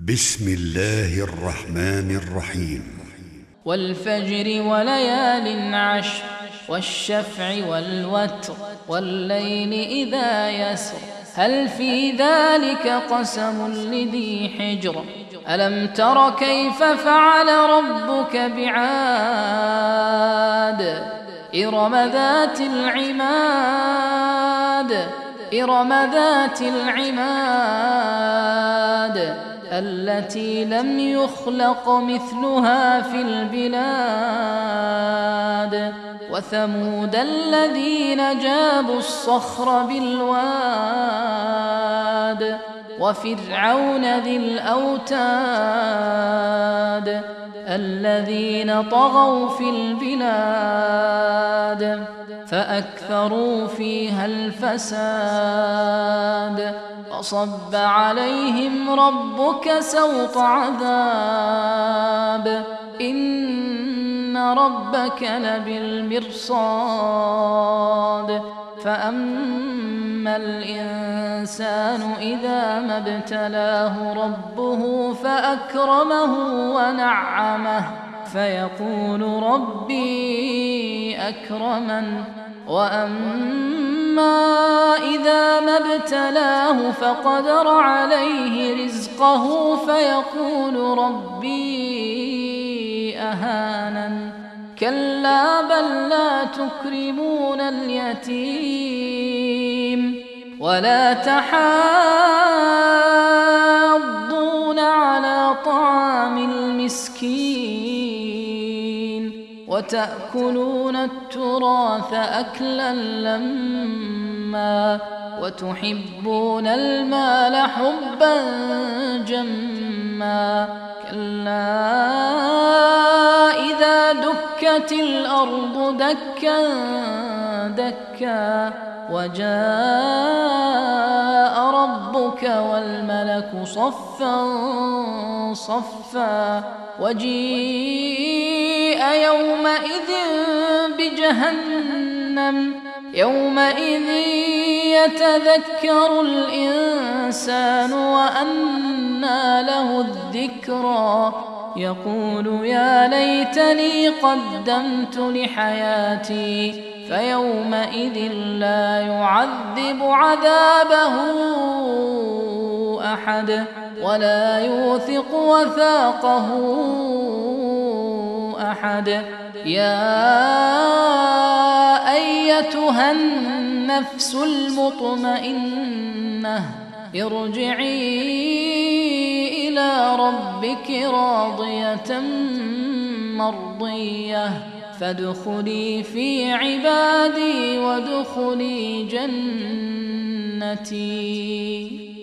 بسم الله الرحمن الرحيم. والفجر وليال عشر والشفع والوتر والليل إذا يسر هل في ذلك قسم لذي حجر ألم تر كيف فعل ربك بعاد إرم ذات العماد التي لم يخلق مثلها في البلاد وثمود الذين جابوا الصخر بالواد وفرعون ذي الأوتاد الذين طغوا في البلاد فأكثروا فيها الفساد فصب عليهم ربك سوط عذاب إن ربك لبالمرصاد فأما الإنسان إذا ما ابتلاه ربه فأكرمه ونعمه فيقول ربي أكرمن وأما إذا ما ابتلاه فقدر عليه رزقه فيقول ربي أهانن كلا بل لا تكرمون اليتيم ولا تحاضون على طعام المسكين وتأكلون التراث أكلا لما وتحبون المال حبا جما كلا إذا دكت الأرض دكا دكا وجاء ربك والملك صفا صفا وجيء يومئذ بجهنم يومئذ يتذكر الإنسان وأنى له الذكرى يقول يا ليتني قدمت لحياتي فيومئذ لا يعذب عذابه أحد ولا يوثق وثاقه أحد يا أيتها النفس المطمئنة ارجعي إلى ربك راضية مرضية فادخلي في عبادي وادخلي جنتي.